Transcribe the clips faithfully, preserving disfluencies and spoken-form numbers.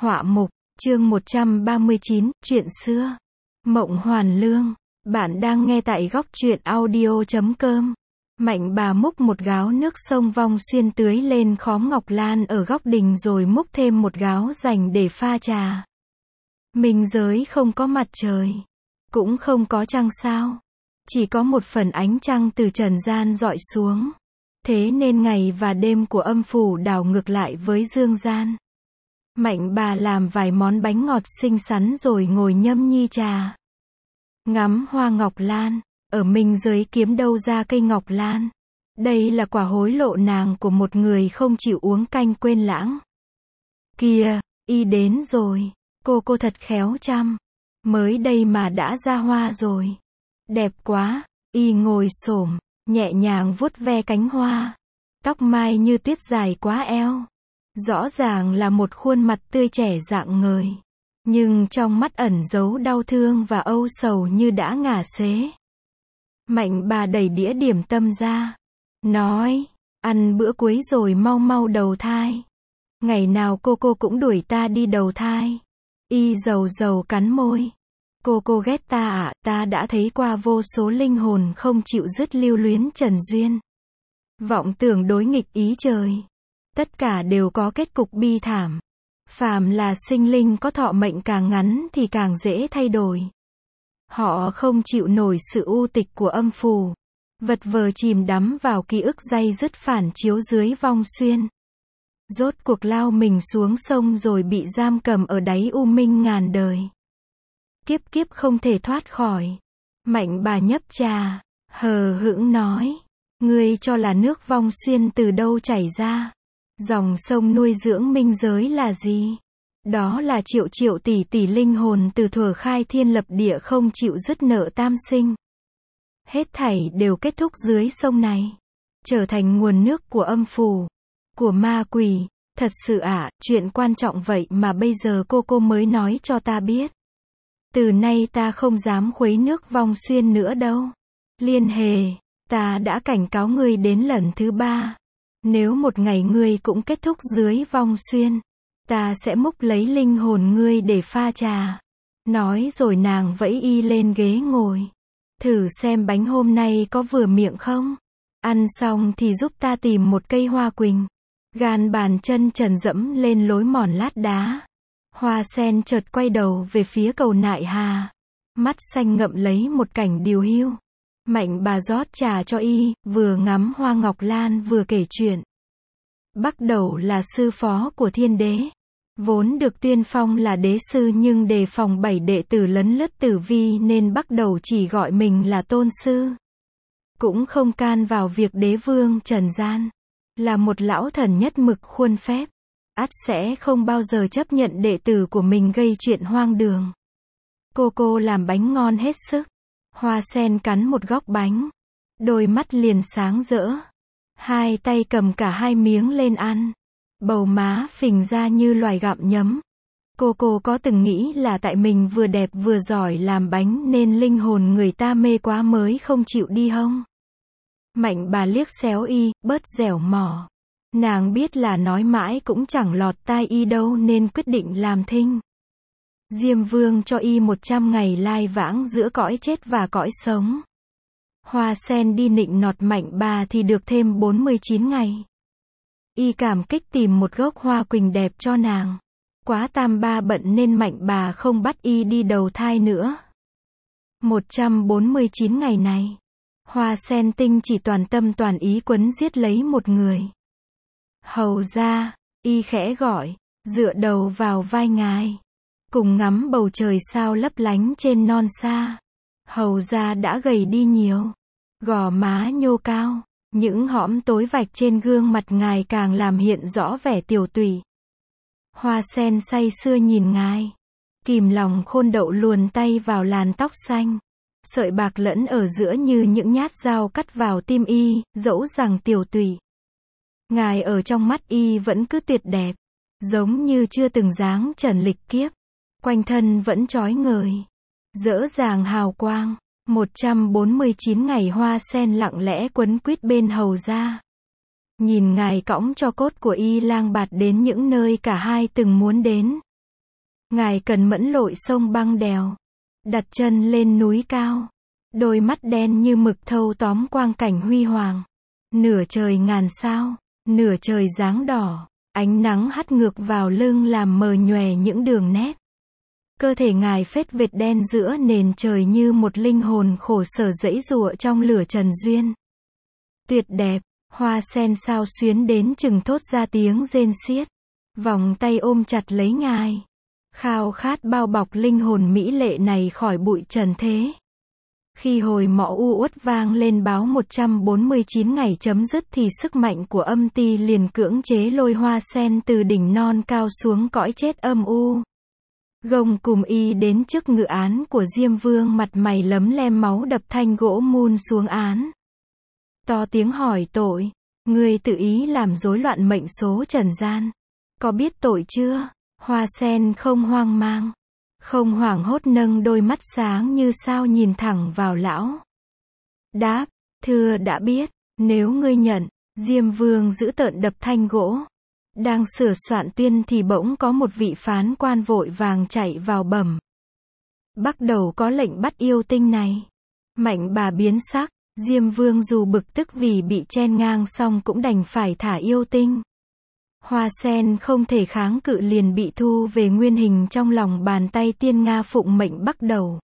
Họa mục, chương một trăm ba mươi chín, chuyện xưa. Mộng Hoàn Lương. Bạn đang nghe tại góc truyện audio chấm com. Mạnh bà múc một gáo nước sông Vong Xuyên tưới lên khóm ngọc lan ở góc đình rồi múc thêm một gáo dành để pha trà. Minh giới không có mặt trời, cũng không có trăng sao. Chỉ có một phần ánh trăng từ trần gian dọi xuống. Thế nên ngày và đêm của âm phủ đảo ngược lại với dương gian. Mạnh bà làm vài món bánh ngọt xinh xắn rồi ngồi nhâm nhi trà. Ngắm hoa ngọc lan, ở minh giới kiếm đâu ra cây ngọc lan. Đây là quả hối lộ nàng của một người không chịu uống canh quên lãng. Kìa, y đến rồi, cô cô thật khéo chăm. Mới đây mà đã ra hoa rồi. Đẹp quá, y ngồi xổm, nhẹ nhàng vuốt ve cánh hoa. Tóc mai như tuyết dài quá eo. Rõ ràng là một khuôn mặt tươi trẻ rạng ngời. Nhưng trong mắt ẩn giấu đau thương và âu sầu như đã ngả xế. Mạnh bà đẩy đĩa điểm tâm ra. Nói, ăn bữa cuối rồi mau mau đầu thai. Ngày nào cô cô cũng đuổi ta đi đầu thai. Y dầu dầu cắn môi. Cô cô ghét ta ạ, à, ta đã thấy qua vô số linh hồn không chịu dứt lưu luyến trần duyên. Vọng tưởng đối nghịch ý trời. Tất cả đều có kết cục bi thảm. Phàm là sinh linh có thọ mệnh càng ngắn thì càng dễ thay đổi. Họ không chịu nổi sự u tịch của âm phủ. Vật vờ chìm đắm vào ký ức day dứt phản chiếu dưới Vong Xuyên. Rốt cuộc lao mình xuống sông rồi bị giam cầm ở đáy u minh ngàn đời. Kiếp kiếp không thể thoát khỏi. Mạnh bà nhấp trà, hờ hững nói. Ngươi cho là nước Vong Xuyên từ đâu chảy ra? Dòng sông nuôi dưỡng minh giới là gì? Đó là triệu triệu tỷ tỷ linh hồn từ thuở khai thiên lập địa không chịu dứt nợ tam sinh. Hết thảy đều kết thúc dưới sông này. Trở thành nguồn nước của âm phủ, của ma quỷ. Thật sự ạ, à, chuyện quan trọng vậy mà bây giờ cô cô mới nói cho ta biết. Từ nay ta không dám khuấy nước Vong Xuyên nữa đâu. Liên Hề, ta đã cảnh cáo ngươi đến lần thứ ba. Nếu một ngày ngươi cũng kết thúc dưới Vong Xuyên, ta sẽ múc lấy linh hồn ngươi để pha trà. Nói rồi nàng vẫy y lên ghế ngồi. Thử xem bánh hôm nay có vừa miệng không? Ăn xong thì giúp ta tìm một cây hoa quỳnh. Gan bàn chân trần dẫm lên lối mòn lát đá. Hoa sen chợt quay đầu về phía cầu Nại Hà. Mắt xanh ngậm lấy một cảnh điều hiu. Mạnh bà rót trà cho y, vừa ngắm hoa ngọc lan vừa kể chuyện. Bắt đầu là sư phó của thiên đế. Vốn được tuyên phong là đế sư nhưng đề phòng bảy đệ tử lấn lướt tử vi nên bắt đầu chỉ gọi mình là tôn sư. Cũng không can vào việc đế vương trần gian. Là một lão thần nhất mực khuôn phép. Ắt sẽ không bao giờ chấp nhận đệ tử của mình gây chuyện hoang đường. Cô cô làm bánh ngon hết sức. Hoa sen cắn một góc bánh. Đôi mắt liền sáng rỡ. Hai tay cầm cả hai miếng lên ăn. Bầu má phình ra như loài gặm nhấm. Cô cô có từng nghĩ là tại mình vừa đẹp vừa giỏi làm bánh nên linh hồn người ta mê quá mới không chịu đi hông? Mạnh bà liếc xéo y, bớt dẻo mỏ. Nàng biết là nói mãi cũng chẳng lọt tai y đâu nên quyết định làm thinh. Diêm Vương cho y một trăm ngày lai vãng giữa cõi chết và cõi sống. Hoa sen đi nịnh nọt mạnh bà thì được thêm bốn mươi chín ngày. Y cảm kích tìm một gốc hoa quỳnh đẹp cho nàng. Quá tam ba bận nên mạnh bà không bắt y đi đầu thai nữa. một trăm bốn mươi chín ngày này, hoa sen tinh chỉ toàn tâm toàn ý quấn giết lấy một người. Hầu ra, y khẽ gọi, dựa đầu vào vai ngài. Cùng ngắm bầu trời sao lấp lánh trên non xa. Hầu ra đã gầy đi nhiều. Gò má nhô cao. Những hõm tối vạch trên gương mặt ngài càng làm hiện rõ vẻ tiều tụy. Hoa sen say sưa nhìn ngài. Kìm lòng khôn đậu luồn tay vào làn tóc xanh. Sợi bạc lẫn ở giữa như những nhát dao cắt vào tim y, dẫu rằng tiều tụy. Ngài ở trong mắt y vẫn cứ tuyệt đẹp. Giống như chưa từng dáng trần lịch kiếp. Quanh thân vẫn chói ngời. Dỡ dàng hào quang. một trăm bốn mươi chín ngày hoa sen lặng lẽ quấn quýt bên hầu ra. Nhìn ngài cõng cho cốt của y lang bạt đến những nơi cả hai từng muốn đến. Ngài cần mẫn lội sông băng đèo, đặt chân lên núi cao. Đôi mắt đen như mực thâu tóm quang cảnh huy hoàng. Nửa trời ngàn sao, nửa trời dáng đỏ, ánh nắng hắt ngược vào lưng làm mờ nhòe những đường nét. Cơ thể ngài phết vệt đen giữa nền trời như một linh hồn khổ sở giãy giụa trong lửa trần duyên. Tuyệt đẹp, hoa sen sao xuyến đến chừng thốt ra tiếng rên xiết. Vòng tay ôm chặt lấy ngài. Khao khát bao bọc linh hồn mỹ lệ này khỏi bụi trần thế. Khi hồi mõ u uất vang lên báo một trăm bốn mươi chín ngày chấm dứt thì sức mạnh của âm ti liền cưỡng chế lôi hoa sen từ đỉnh non cao xuống cõi chết âm u. Gông cùng y đến trước ngự án của Diêm Vương, mặt mày lấm lem máu đập thanh gỗ mun xuống án. To tiếng hỏi tội, ngươi tự ý làm rối loạn mệnh số trần gian. Có biết tội chưa? Hoa sen không hoang mang, không hoảng hốt, nâng đôi mắt sáng như sao nhìn thẳng vào lão. Đáp, thưa đã biết, nếu ngươi nhận. Diêm Vương giữ tợn đập thanh gỗ. Đang sửa soạn tuyên thì bỗng có một vị phán quan vội vàng chạy vào bẩm. Bắt đầu có lệnh bắt yêu tinh này. Mạnh bà biến sắc, Diêm Vương dù bực tức vì bị chen ngang xong cũng đành phải thả yêu tinh. Hoa sen không thể kháng cự liền bị thu về nguyên hình trong lòng bàn tay Tiên Nga phụng mệnh bắt đầu.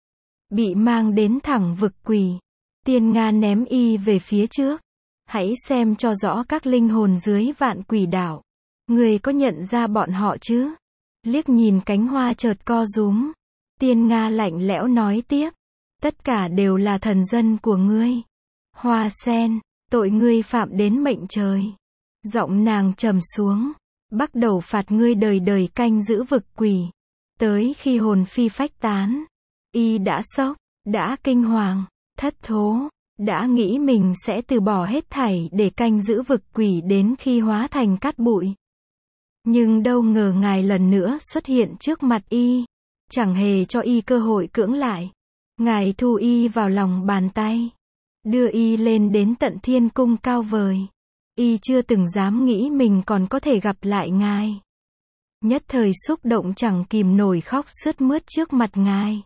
Bị mang đến thẳng vực quỷ. Tiên Nga ném y về phía trước. Hãy xem cho rõ các linh hồn dưới vạn quỷ đảo. Người có nhận ra bọn họ chứ? Liếc nhìn cánh hoa chợt co rúm. Tiên Nga lạnh lẽo nói tiếp. Tất cả đều là thần dân của ngươi. Hoa sen, tội ngươi phạm đến mệnh trời. Giọng nàng trầm xuống. Bắt đầu phạt ngươi đời đời canh giữ vực quỷ. Tới khi hồn phi phách tán. Y đã sốc, đã kinh hoàng, thất thố. Đã nghĩ mình sẽ từ bỏ hết thảy để canh giữ vực quỷ đến khi hóa thành cát bụi. Nhưng đâu ngờ ngài lần nữa xuất hiện trước mặt y. Chẳng hề cho y cơ hội cưỡng lại. Ngài thu y vào lòng bàn tay. Đưa y lên đến tận thiên cung cao vời. Y chưa từng dám nghĩ mình còn có thể gặp lại ngài. Nhất thời xúc động chẳng kìm nổi khóc sướt mướt trước mặt ngài.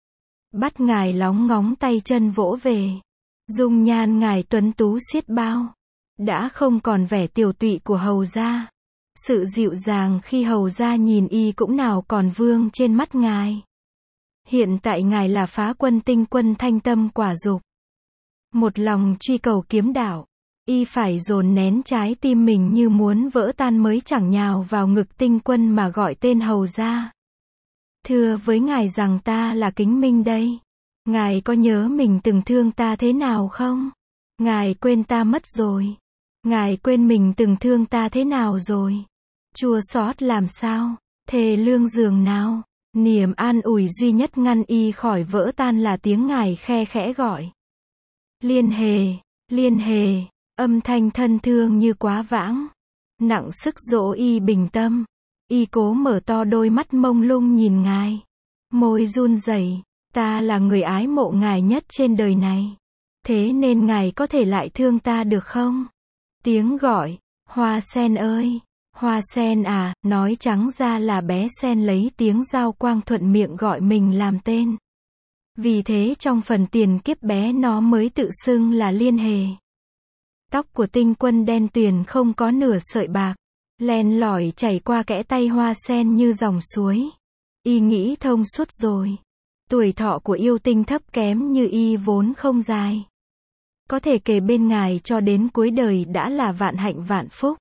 Bắt ngài lóng ngóng tay chân vỗ về. Dung nhan ngài tuấn tú xiết bao. Đã không còn vẻ tiều tụy của hầu gia. Sự dịu dàng khi hầu gia nhìn y cũng nào còn vương trên mắt ngài. Hiện tại ngài là phá quân tinh quân thanh tâm quả dục. Một lòng truy cầu kiếm đạo. Y phải dồn nén trái tim mình như muốn vỡ tan mới chẳng nhào vào ngực tinh quân mà gọi tên hầu gia. Thưa với ngài rằng ta là Kính Minh đây. Ngài có nhớ mình từng thương ta thế nào không? Ngài quên ta mất rồi. Ngài quên mình từng thương ta thế nào rồi? Chua xót làm sao? Thề lương giường nào? Niềm an ủi duy nhất ngăn y khỏi vỡ tan là tiếng ngài khe khẽ gọi. Liên hề, liên hề, âm thanh thân thương như quá vãng. Nặng sức dỗ y bình tâm. Y cố mở to đôi mắt mông lung nhìn ngài. Môi run rẩy. Ta là người ái mộ ngài nhất trên đời này. Thế nên ngài có thể lại thương ta được không? Tiếng gọi, hoa sen ơi, hoa sen à, nói trắng ra là bé sen lấy tiếng giao quang thuận miệng gọi mình làm tên. Vì thế trong phần tiền kiếp bé nó mới tự xưng là Liên Hề. Tóc của tinh quân đen tuyền không có nửa sợi bạc, len lỏi chảy qua kẽ tay hoa sen như dòng suối. Y nghĩ thông suốt rồi. Tuổi thọ của yêu tinh thấp kém như y vốn không dài. Có thể kề bên ngài cho đến cuối đời đã là vạn hạnh vạn phúc.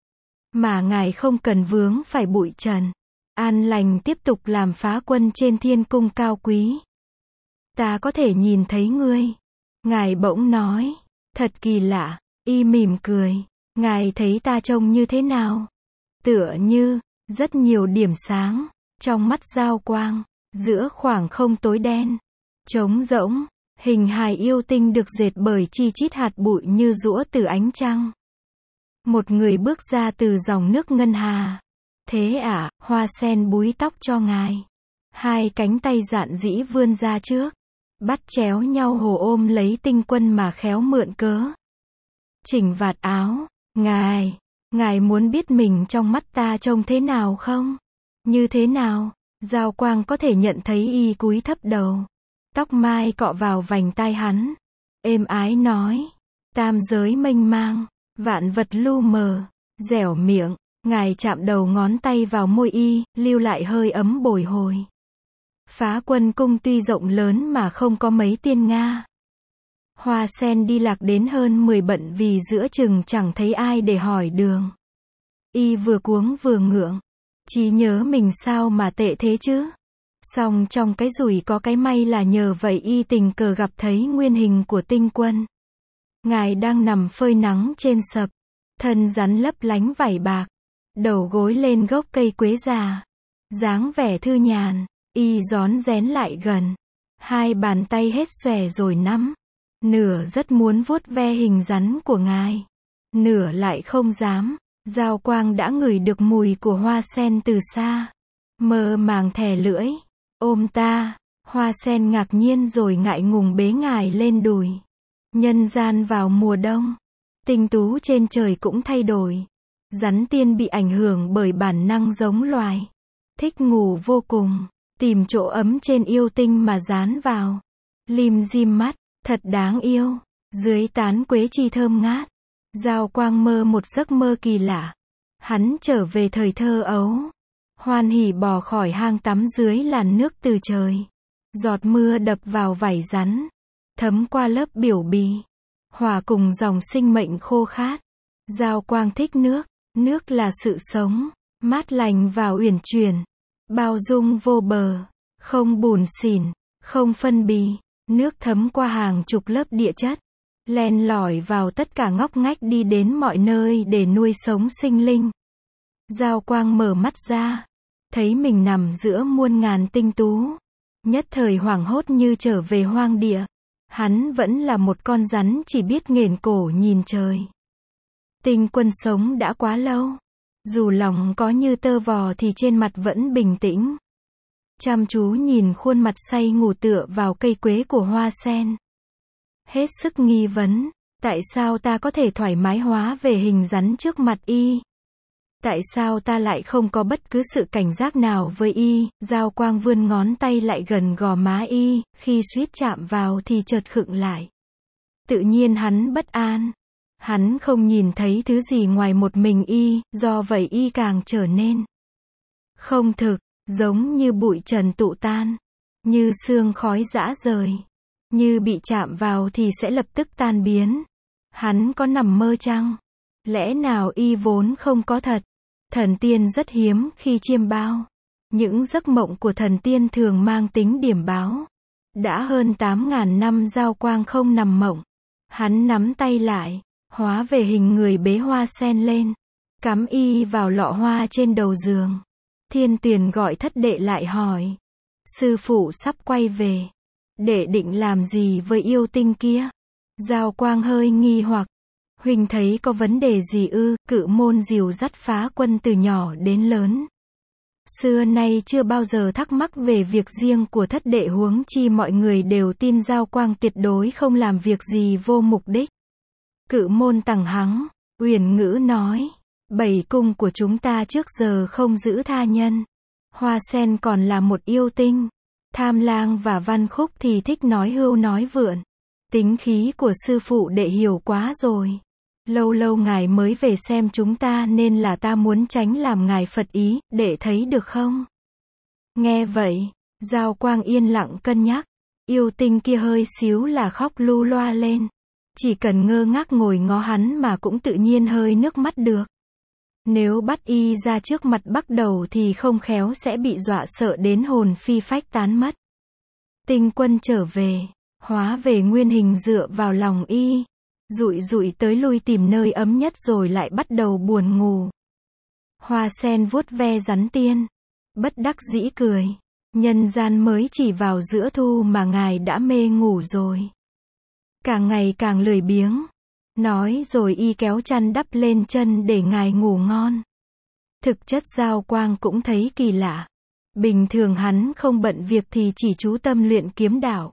Mà ngài không cần vướng phải bụi trần. An lành tiếp tục làm phá quân trên thiên cung cao quý. Ta có thể nhìn thấy ngươi. Ngài bỗng nói. Thật kỳ lạ. Y mỉm cười. Ngài thấy ta trông như thế nào? Tựa như, rất nhiều điểm sáng. Trong mắt giao quang. Giữa khoảng không tối đen. Trống rỗng. Hình hài yêu tinh được dệt bởi chi chít hạt bụi như giũa từ ánh trăng. Một người bước ra từ dòng nước ngân hà. Thế à, hoa sen búi tóc cho ngài. Hai cánh tay dạn dĩ vươn ra trước. Bắt chéo nhau hồ ôm lấy tinh quân mà khéo mượn cớ. Chỉnh vạt áo. Ngài, ngài muốn biết mình trong mắt ta trông thế nào không? Như thế nào? Giao Quang có thể nhận thấy y cúi thấp đầu. Tóc mai cọ vào vành tai hắn. Êm ái nói. Tam giới mênh mang, vạn vật lu mờ, dẻo miệng. Ngài chạm đầu ngón tay vào môi y, lưu lại hơi ấm bồi hồi. Phá Quân cung tuy rộng lớn mà không có mấy tiên Nga. Hoa sen đi lạc đến hơn mười bận vì giữa chừng chẳng thấy ai để hỏi đường. Y vừa cuống vừa ngượng. Chỉ nhớ mình sao mà tệ thế chứ. Song trong cái rủi có cái may là nhờ vậy y tình cờ gặp thấy nguyên hình của Tinh Quân. Ngài đang nằm phơi nắng trên sập. Thân rắn lấp lánh vảy bạc. Đầu gối lên gốc cây quế già. Dáng vẻ thư nhàn. Y rón rén lại gần. Hai bàn tay hết xòe rồi nắm. Nửa rất muốn vuốt ve hình rắn của ngài. Nửa lại không dám. Giao Quang đã ngửi được mùi của hoa sen từ xa. Mơ màng thè lưỡi. Ôm ta. Hoa sen ngạc nhiên rồi ngại ngùng bế ngài lên đùi. Nhân gian vào mùa đông. Tinh tú trên trời cũng thay đổi. Rắn tiên bị ảnh hưởng bởi bản năng giống loài. Thích ngủ vô cùng. Tìm chỗ ấm trên yêu tinh mà dán vào. Lim dim mắt. Thật đáng yêu. Dưới tán quế chi thơm ngát. Giao Quang mơ một giấc mơ kỳ lạ. Hắn trở về thời thơ ấu. Hoan hỉ bò khỏi hang tắm dưới làn nước từ trời. Giọt mưa đập vào vảy rắn. Thấm qua lớp biểu bì. Hòa cùng dòng sinh mệnh khô khát. Giao Quang thích nước. Nước là sự sống. Mát lành và uyển chuyển. Bao dung vô bờ. Không bủn xỉn. Không phân bì. Nước thấm qua hàng chục lớp địa chất. Len lỏi vào tất cả ngóc ngách đi đến mọi nơi để nuôi sống sinh linh. Giao Quang mở mắt ra. Thấy mình nằm giữa muôn ngàn tinh tú. Nhất thời hoảng hốt như trở về hoang địa. Hắn vẫn là một con rắn chỉ biết nghển cổ nhìn trời. Tinh Quân sống đã quá lâu. Dù lòng có như tơ vò thì trên mặt vẫn bình tĩnh. Chăm chú nhìn khuôn mặt say ngủ tựa vào cây quế của hoa sen. Hết sức nghi vấn. Tại sao ta có thể thoải mái hóa về hình rắn trước mặt y? Tại sao ta lại không có bất cứ sự cảnh giác nào với y? Giao Quang vươn ngón tay lại gần gò má y, khi suýt chạm vào thì chợt khựng lại. Tự nhiên hắn bất an. Hắn không nhìn thấy thứ gì ngoài một mình y, do vậy y càng trở nên không thực, giống như bụi trần tụ tan, như sương khói rã rời, như bị chạm vào thì sẽ lập tức tan biến. Hắn có nằm mơ chăng? Lẽ nào y vốn không có thật? Thần tiên rất hiếm khi chiêm bao. Những giấc mộng của thần tiên thường mang tính điểm báo. Đã hơn tám ngàn năm Giao Quang không nằm mộng. Hắn nắm tay lại, hóa về hình người bế hoa sen lên, cắm y vào lọ hoa trên đầu giường. Thiên Tuyền gọi thất đệ lại hỏi. Sư phụ sắp quay về. Đệ định làm gì với yêu tinh kia? Giao Quang hơi nghi hoặc. Huỳnh thấy có vấn đề gì ư? Cự môn dìu dắt Phá Quân từ nhỏ đến lớn. Xưa nay chưa bao giờ thắc mắc về việc riêng của thất đệ, huống chi mọi người đều tin Giao Quang tuyệt đối không làm việc gì vô mục đích. Cự môn tằng hắng, Uyển Ngữ nói. Bảy cung của chúng ta trước giờ không giữ tha nhân. Hoa sen còn là một yêu tinh. Tham Lang và Văn Khúc thì thích nói hưu nói vượn. Tính khí của sư phụ đệ hiểu quá rồi. Lâu lâu ngài mới về xem chúng ta nên là ta muốn tránh làm ngài phật ý, đệ thấy được không? Nghe vậy, Giao Quang yên lặng cân nhắc. Yêu tinh kia hơi xíu là khóc lu loa lên. Chỉ cần ngơ ngác ngồi ngó hắn mà cũng tự nhiên hơi nước mắt được. Nếu bắt y ra trước mặt bắt đầu thì không khéo sẽ bị dọa sợ đến hồn phi phách tán mất. Tinh Quân trở về, hóa về nguyên hình dựa vào lòng y. Dụi dụi tới lui tìm nơi ấm nhất rồi lại bắt đầu buồn ngủ. Hoa sen vuốt ve rắn tiên. Bất đắc dĩ cười. Nhân gian mới chỉ vào giữa thu mà ngài đã mê ngủ rồi. Càng ngày càng lười biếng. Nói rồi y kéo chăn đắp lên chân để ngài ngủ ngon. Thực chất Giao Quang cũng thấy kỳ lạ. Bình thường hắn không bận việc thì chỉ chú tâm luyện kiếm đạo.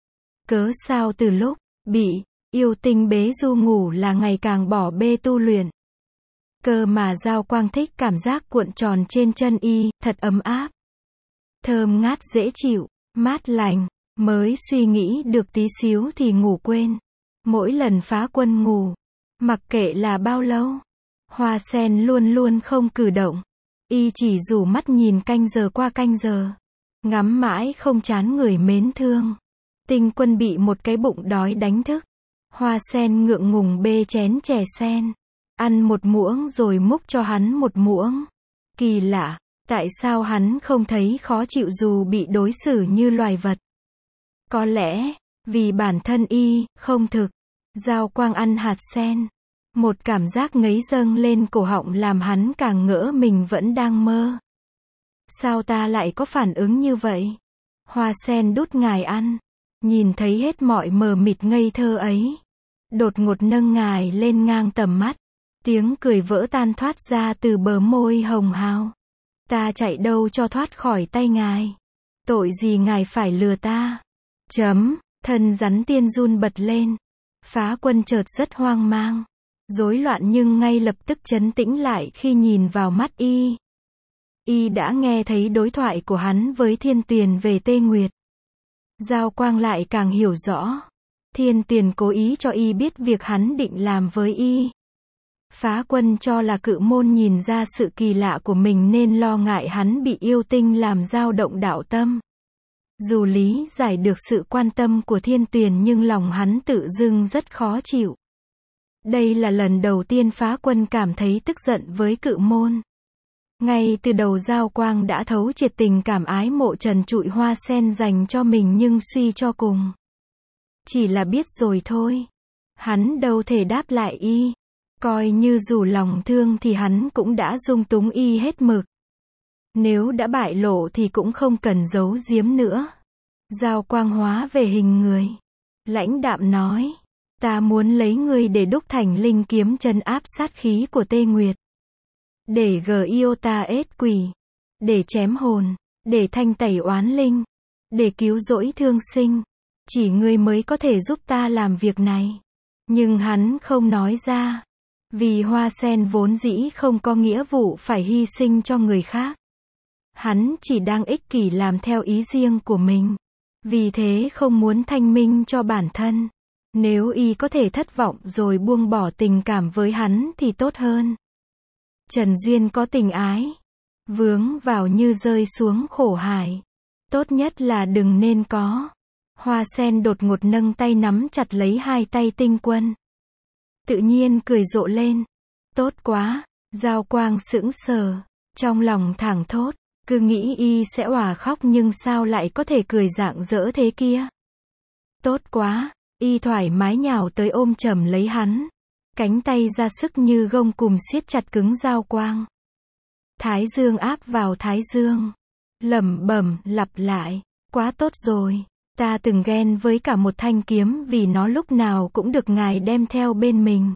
Cớ sao từ lúc bị yêu tinh bế du ngủ là ngày càng bỏ bê tu luyện. Cơ mà Giao Quang thích cảm giác cuộn tròn trên chân y, thật ấm áp. thơm ngát dễ chịu, mát lành, mới suy nghĩ được tí xíu thì ngủ quên. Mỗi lần Phá Quân ngủ, mặc kệ là bao lâu, Hoa Sen luôn luôn không cử động. Y chỉ rủ mắt nhìn canh giờ qua canh giờ, ngắm mãi không chán người mến thương. Tinh Quân bị một cái bụng đói đánh thức. Hoa Sen ngượng ngùng bê chén chè sen, ăn một muỗng rồi múc cho hắn một muỗng. Kỳ lạ, tại sao hắn không thấy khó chịu dù bị đối xử như loài vật? Có lẽ, vì bản thân y, không thực. Giao Quang ăn hạt sen. Một cảm giác ngấy dâng lên cổ họng làm hắn càng ngỡ mình vẫn đang mơ. Sao ta lại có phản ứng như vậy? Hoa Sen đút ngài ăn. Nhìn thấy hết mọi mờ mịt ngây thơ ấy. Đột ngột nâng ngài lên ngang tầm mắt. Tiếng cười vỡ tan thoát ra từ bờ môi hồng hào. Ta chạy đâu cho thoát khỏi tay ngài. Tội gì ngài phải lừa ta? Chấm, thân rắn tiên run bật lên. Phá Quân chợt rất hoang mang, rối loạn nhưng ngay lập tức trấn tĩnh lại khi nhìn vào mắt y. Y đã nghe thấy đối thoại của hắn với Thiên Tuyền về Tê Nguyệt. Giao Quang lại càng hiểu rõ. Thiên Tuyền cố ý cho y biết việc hắn định làm với y. Phá Quân cho là Cự Môn nhìn ra sự kỳ lạ của mình nên lo ngại hắn bị yêu tinh làm dao động đạo tâm. Dù lý giải được sự quan tâm của Thiên Tuyền nhưng lòng hắn tự dưng rất khó chịu. Đây là lần đầu tiên Phá Quân cảm thấy tức giận với Cự Môn. Ngay từ đầu Giao Quang đã thấu triệt tình cảm ái mộ trần trụi Hoa Sen dành cho mình nhưng suy cho cùng. Chỉ là biết rồi thôi. Hắn đâu thể đáp lại y. Coi như dù lòng thương thì hắn cũng đã dung túng y hết mực. Nếu đã bại lộ thì cũng không cần giấu giếm nữa. Giao Quang hóa về hình người. Lãnh đạm nói. Ta muốn lấy ngươi để đúc thành linh kiếm trấn áp sát khí của Tê Nguyệt. Để gờ yêu ta ết quỷ. Để chém hồn. Để thanh tẩy oán linh. Để cứu rỗi thương sinh. Chỉ ngươi mới có thể giúp ta làm việc này. Nhưng hắn không nói ra. Vì Hoa Sen vốn dĩ không có nghĩa vụ phải hy sinh cho người khác. Hắn chỉ đang ích kỷ làm theo ý riêng của mình. Vì thế không muốn thanh minh cho bản thân. Nếu y có thể thất vọng rồi buông bỏ tình cảm với hắn thì tốt hơn. Trần Duyên có tình ái. Vướng vào như rơi xuống khổ hải. Tốt nhất là đừng nên có. Hoa Sen đột ngột nâng tay nắm chặt lấy hai tay Tinh Quân. Tự nhiên cười rộ lên. Tốt quá. Giao Quang sững sờ. Trong lòng thảng thốt. Cứ nghĩ y sẽ òa khóc nhưng sao lại có thể cười rạng rỡ thế kia. Tốt quá. Y thoải mái nhào tới ôm chầm lấy hắn. Cánh tay ra sức như gông cùm siết chặt cứng Giao Quang. Thái dương áp vào thái dương. Lẩm bẩm lặp lại. Quá tốt rồi. Ta từng ghen với cả một thanh kiếm vì nó lúc nào cũng được ngài đem theo bên mình.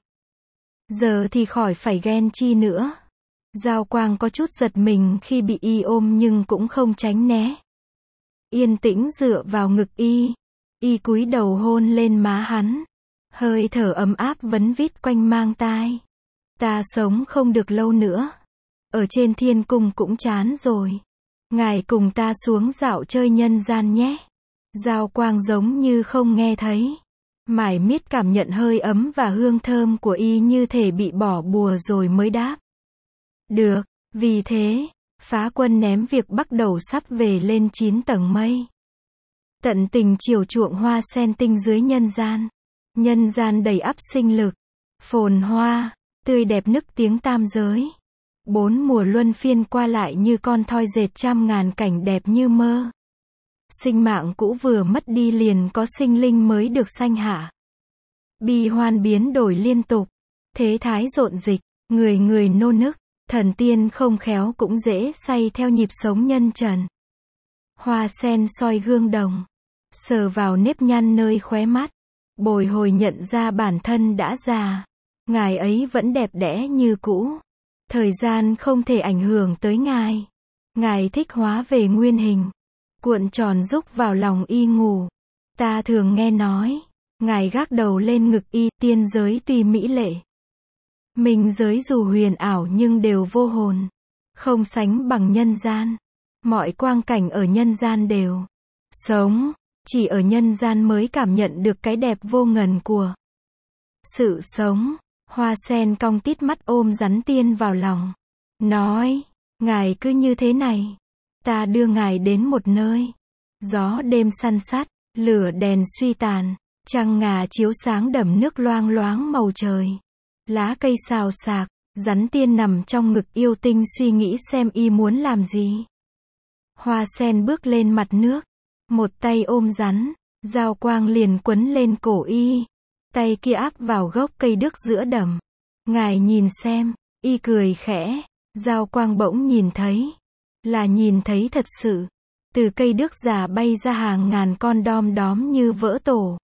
Giờ thì khỏi phải ghen chi nữa. Giao Quang có chút giật mình khi bị y ôm nhưng cũng không tránh né. Yên tĩnh dựa vào ngực y. Y cúi đầu hôn lên má hắn. Hơi thở ấm áp vấn vít quanh mang tai. Ta sống không được lâu nữa. Ở trên thiên cung cũng chán rồi. Ngài cùng ta xuống dạo chơi nhân gian nhé. Giao Quang giống như không nghe thấy. Mải miết cảm nhận hơi ấm và hương thơm của y như thể bị bỏ bùa rồi mới đáp. Được, vì thế, Phá Quân ném việc bắt đầu sắp về lên chín tầng mây. Tận tình chiều chuộng Hoa Sen tinh dưới nhân gian. Nhân gian đầy ắp sinh lực, phồn hoa, tươi đẹp nức tiếng tam giới. Bốn mùa luân phiên qua lại như con thoi dệt trăm ngàn cảnh đẹp như mơ. Sinh mạng cũ vừa mất đi liền có sinh linh mới được sanh hạ. Bi hoan biến đổi liên tục, thế thái rộn dịch, người người nô nức, thần tiên không khéo cũng dễ say theo nhịp sống nhân trần. Hoa Sen soi gương đồng, sờ vào nếp nhăn nơi khóe mắt, bồi hồi nhận ra bản thân đã già. Ngài ấy vẫn đẹp đẽ như cũ. Thời gian không thể ảnh hưởng tới ngài. Ngài thích hóa về nguyên hình. Cuộn tròn rúc vào lòng y ngủ. Ta thường nghe nói, ngài gác đầu lên ngực y, tiên giới tuy mỹ lệ. Minh giới dù huyền ảo nhưng đều vô hồn. Không sánh bằng nhân gian. Mọi quang cảnh ở nhân gian đều sống, chỉ ở nhân gian mới cảm nhận được cái đẹp vô ngần của sự sống. Hoa sen cong tít mắt ôm rắn tiên vào lòng, nói, ngài cứ như thế này, ta đưa ngài đến một nơi. Gió đêm săn sắt, lửa đèn suy tàn, trăng ngà chiếu sáng đầm nước loang loáng màu trời. Lá cây xào xạc, rắn tiên nằm trong ngực yêu tinh suy nghĩ xem y muốn làm gì. Hoa sen bước lên mặt nước, một tay ôm rắn, dao quang liền quấn lên cổ y, tay kia áp vào gốc cây đức giữa đầm. Ngài nhìn xem, y cười khẽ, dao quang bỗng nhìn thấy, là nhìn thấy thật sự. Từ cây đức già bay ra hàng ngàn con đom đóm như vỡ tổ.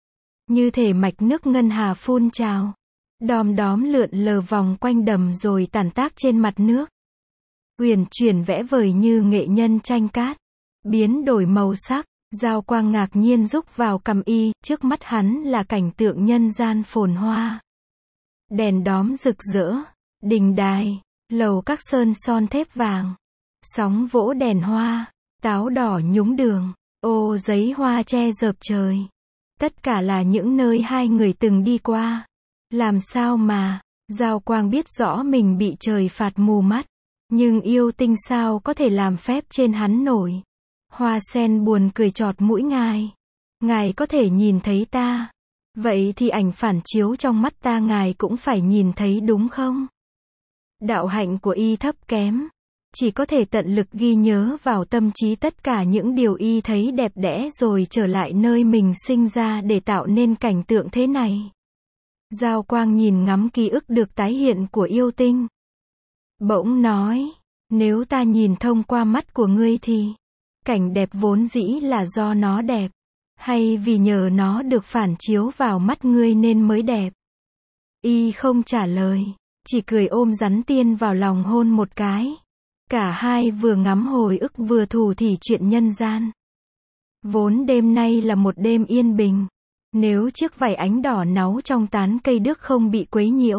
Như thể mạch nước ngân hà phun trào. Đom đóm lượn lờ vòng quanh đầm rồi tản tác trên mặt nước. Uyển chuyển vẽ vời như nghệ nhân tranh cát. Biến đổi màu sắc, dao quang ngạc nhiên rúc vào cằm y, trước mắt hắn là cảnh tượng nhân gian phồn hoa. Đèn đóm rực rỡ, đình đài, lầu các sơn son thép vàng. Sóng vỗ đèn hoa, táo đỏ nhúng đường, ô giấy hoa che dợp trời. Tất cả là những nơi hai người từng đi qua. Làm sao mà, dao quang biết rõ mình bị trời phạt mù mắt. Nhưng yêu tinh sao có thể làm phép trên hắn nổi. Hoa sen buồn cười chọt mũi ngài. Ngài có thể nhìn thấy ta. Vậy thì ảnh phản chiếu trong mắt ta ngài cũng phải nhìn thấy đúng không? Đạo hạnh của y thấp kém. Chỉ có thể tận lực ghi nhớ vào tâm trí tất cả những điều y thấy đẹp đẽ rồi trở lại nơi mình sinh ra để tạo nên cảnh tượng thế này. Dao quang nhìn ngắm ký ức được tái hiện của yêu tinh. Bỗng nói, nếu ta nhìn thông qua mắt của ngươi thì, cảnh đẹp vốn dĩ là do nó đẹp, hay vì nhờ nó được phản chiếu vào mắt ngươi nên mới đẹp? Y không trả lời, chỉ cười ôm rắn tiên vào lòng hôn một cái. Cả hai vừa ngắm hồi ức vừa thủ thỉ chuyện nhân gian. Vốn đêm nay là một đêm yên bình. Nếu chiếc vảy ánh đỏ náu trong tán cây đức không bị quấy nhiễu.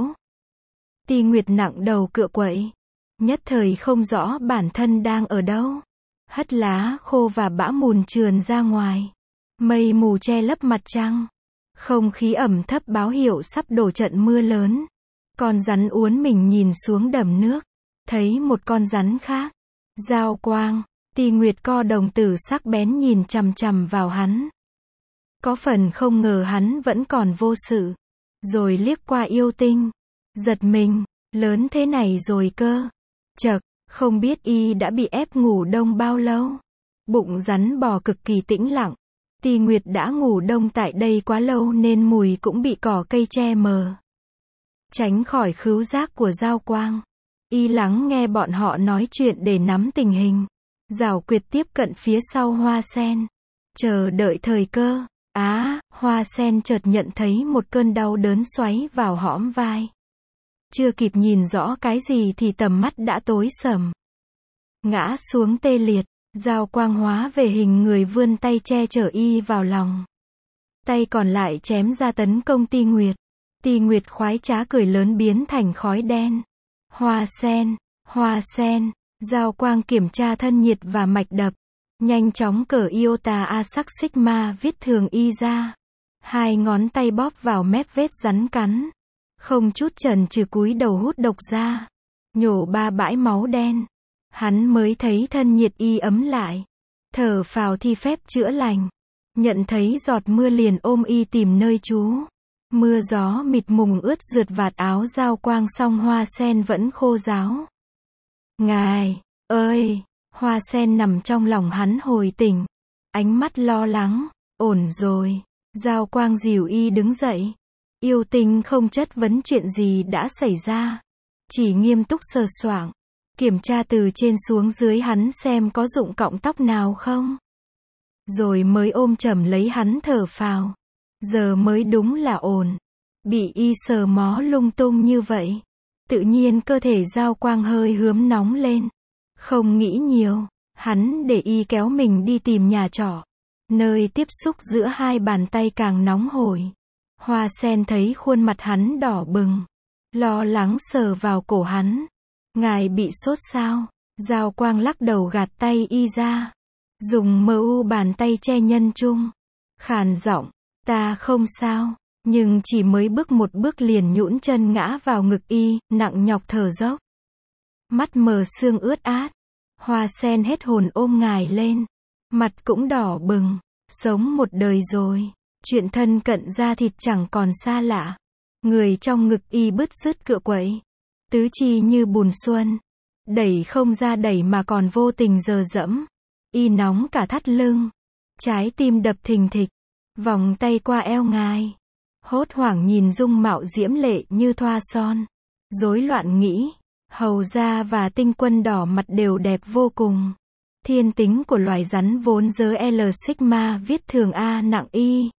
Ti Nguyệt nặng đầu cựa quậy. Nhất thời không rõ bản thân đang ở đâu. Hất lá khô và bã mùn trườn ra ngoài. Mây mù che lấp mặt trăng. Không khí ẩm thấp báo hiệu sắp đổ trận mưa lớn. Con rắn uốn mình nhìn xuống đầm nước. Thấy một con rắn khác. Dao quang, Ti Nguyệt co đồng tử sắc bén nhìn chằm chằm vào hắn. Có phần không ngờ hắn vẫn còn vô sự. Rồi liếc qua yêu tinh. Giật mình, lớn thế này rồi cơ. Chậc, không biết y đã bị ép ngủ đông bao lâu. Bụng rắn bò cực kỳ tĩnh lặng. Ti Nguyệt đã ngủ đông tại đây quá lâu nên mùi cũng bị cỏ cây che mờ. Tránh khỏi khứu giác của dao quang. Y lắng nghe bọn họ nói chuyện để nắm tình hình. Giảo quyệt tiếp cận phía sau hoa sen. Chờ đợi thời cơ. Á, hoa sen chợt nhận thấy một cơn đau đớn xoáy vào hõm vai. Chưa kịp nhìn rõ cái gì thì tầm mắt đã tối sầm. Ngã xuống tê liệt, dao quang hóa về hình người vươn tay che chở y vào lòng. Tay còn lại chém ra tấn công Ti Nguyệt. Ti Nguyệt khoái trá cười lớn biến thành khói đen. Hoa sen, hoa sen, dao quang kiểm tra thân nhiệt và mạch đập. Nhanh chóng cởi iota a sắc sigma viết thường y ra. Hai ngón tay bóp vào mép vết rắn cắn. Không chút chần chừ cúi đầu hút độc ra. Nhổ ba bãi máu đen. Hắn mới thấy thân nhiệt y ấm lại. Thở phào thi phép chữa lành. Nhận thấy giọt mưa liền ôm y tìm nơi trú. Mưa gió mịt mùng ướt rượt vạt áo dao quang song hoa sen vẫn khô ráo. Ngài, ơi! Hoa sen nằm trong lòng hắn hồi tỉnh. Ánh mắt lo lắng. Ổn rồi. Dao quang dìu y đứng dậy. Yêu tinh không chất vấn chuyện gì đã xảy ra. Chỉ nghiêm túc sờ soạng. Kiểm tra từ trên xuống dưới hắn xem có rụng cọng tóc nào không. Rồi mới ôm chầm lấy hắn thở phào. Giờ mới đúng là ổn. Bị y sờ mó lung tung như vậy. Tự nhiên cơ thể dao quang hơi hướm nóng lên. Không nghĩ nhiều. Hắn để y kéo mình đi tìm nhà trọ. Nơi tiếp xúc giữa hai bàn tay càng nóng hổi. Hoa sen thấy khuôn mặt hắn đỏ bừng. Lo lắng sờ vào cổ hắn. Ngài bị sốt sao? Giao Quang lắc đầu gạt tay y ra. Dùng mờ u bàn tay che nhân trung. Khàn giọng, ta không sao. Nhưng chỉ mới bước một bước liền nhũn chân ngã vào ngực y, nặng nhọc thở dốc. Mắt mờ sương ướt át. Hoa sen hết hồn ôm ngài lên. Mặt cũng đỏ bừng. Sống một đời rồi. Chuyện thân cận da thịt chẳng còn xa lạ. Người trong ngực y bứt rứt cựa quậy. Tứ chi như bùn xuân. Đẩy không ra đẩy mà còn vô tình dờ dẫm. Y nóng cả thắt lưng. Trái tim đập thình thịch. Vòng tay qua eo ngài. Hốt hoảng nhìn dung mạo diễm lệ như thoa son. Rối loạn nghĩ. Hầu da và tinh quân đỏ mặt đều đẹp vô cùng. Thiên tính của loài rắn vốn giới L sigma viết thường A nặng Y.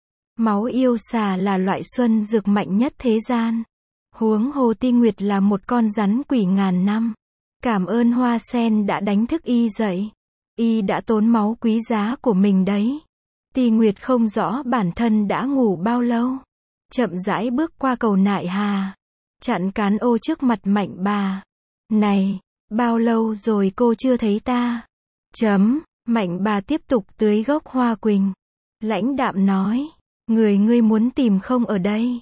Máu yêu xà là loại xuân dược mạnh nhất thế gian. Huống hồ Ti Nguyệt là một con rắn quỷ ngàn năm. Cảm ơn hoa sen đã đánh thức y dậy. Y đã tốn máu quý giá của mình đấy. Ti Nguyệt không rõ bản thân đã ngủ bao lâu. Chậm rãi bước qua cầu nại hà. Chặn cán ô trước mặt Mạnh bà. Này, bao lâu rồi cô chưa thấy ta? Chấm, Mạnh bà tiếp tục tưới gốc hoa quỳnh. Lãnh đạm nói, người ngươi muốn tìm không ở đây.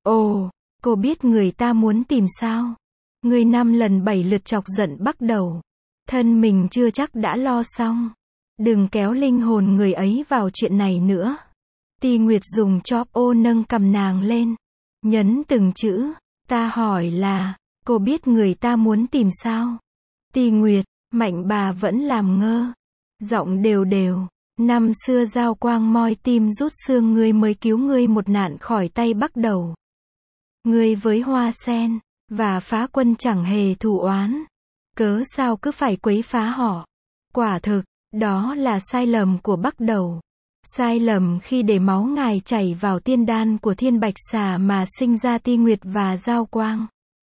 Ồ, cô biết người ta muốn tìm sao? Ngươi năm lần bảy lượt chọc giận bắt đầu. Thân mình chưa chắc đã lo xong. Đừng kéo linh hồn người ấy vào chuyện này nữa. Ti Nguyệt dùng chóp ô nâng cầm nàng lên. Nhấn từng chữ. Ta hỏi là, cô biết người ta muốn tìm sao? Ti Nguyệt, Mạnh bà vẫn làm ngơ. Giọng đều đều. Năm xưa Giao Quang moi tim rút xương ngươi mới cứu ngươi một nạn khỏi tay bắt đầu. Ngươi với hoa sen và phá quân chẳng hề thù oán. Cớ sao cứ phải quấy phá họ? Quả thực, đó là sai lầm của bắt đầu. Sai lầm khi để máu ngài chảy vào tiên đan của thiên bạch xà mà sinh ra Ti Nguyệt và Giao Quang.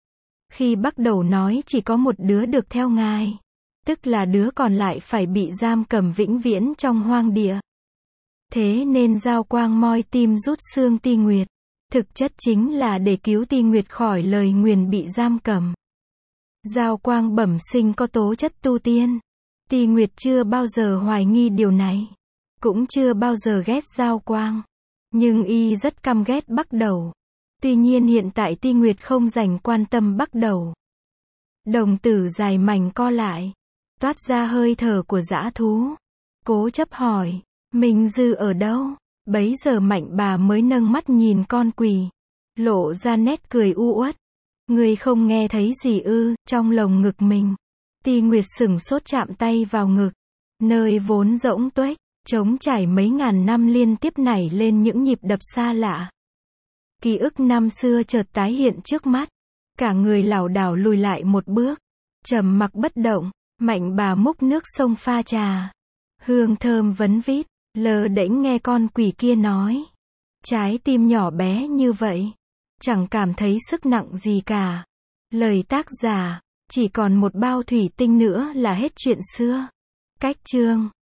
Khi bắt đầu nói chỉ có một đứa được theo ngài. Tức là đứa còn lại phải bị giam cầm vĩnh viễn trong hoang địa. Thế nên Giao Quang moi tim rút xương Ti Nguyệt. Thực chất chính là để cứu Ti Nguyệt khỏi lời nguyền bị giam cầm. Giao Quang bẩm sinh có tố chất tu tiên. Ti Nguyệt chưa bao giờ hoài nghi điều này. Cũng chưa bao giờ ghét Giao Quang. Nhưng y rất căm ghét bắt đầu. Tuy nhiên hiện tại Ti Nguyệt không dành quan tâm bắt đầu. Đồng tử dài mảnh co lại. Toát ra hơi thở của dã thú. Cố chấp hỏi. Minh Dư ở đâu? Bấy giờ Mạnh bà mới nâng mắt nhìn con quỷ. Lộ ra nét cười u uất. Người không nghe thấy gì ư, trong lồng ngực mình. Ti Nguyệt sửng sốt chạm tay vào ngực. Nơi vốn rỗng tuếch, trống trải mấy ngàn năm liên tiếp nảy lên những nhịp đập xa lạ. Ký ức năm xưa chợt tái hiện trước mắt. Cả người lảo đảo lùi lại một bước. Trầm mặc bất động. Mạnh bà múc nước sông pha trà. Hương thơm vấn vít. Lờ đễnh nghe con quỷ kia nói. Trái tim nhỏ bé như vậy. Chẳng cảm thấy sức nặng gì cả. Lời tác giả. Chỉ còn một bao thủy tinh nữa là hết chuyện xưa. Cách chương.